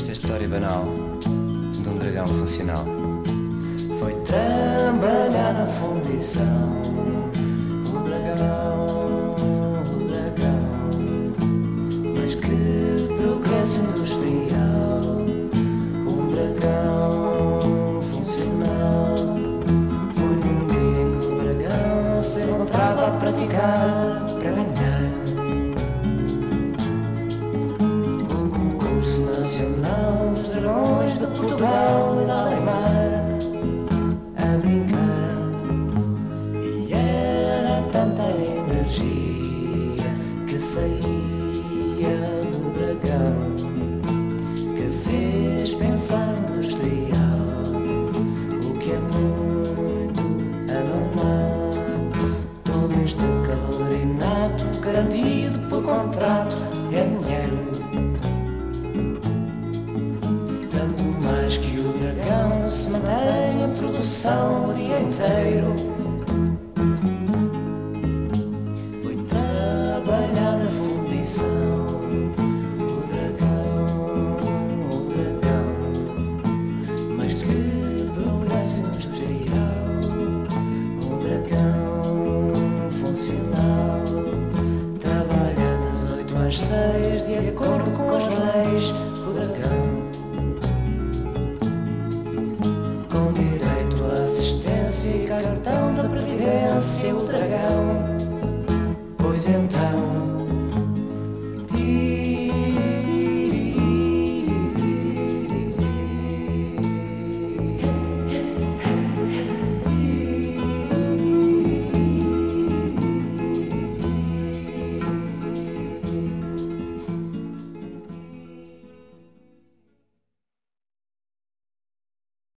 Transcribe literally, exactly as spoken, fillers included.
conheceste a história banal de um dragão funcional? Foi trabalhar na fundição. O dragão, o dragão, mas que progresso industrial. Um dragão funcional. Foi num dia em que o dragão se encontrava a praticar para ganhar o concurso nacional dos dragões de Portugal e da Alemanha. A brincar, e era tanta energia que saía do dragão que fez pensar industrial, o que é muito anormal. Todo este calor inato, garantido por contrato, é dinheiro. Tanto mais que o dragão se mantém em produção o dia inteiro. Foi trabalhar na fundição. O dragão, o dragão, mas que progresso industrial. O dragão funcional trabalha das oito às seis de acordo com as leis. O dragão com direito à assistência e cartão da previdência. O dragão, pois então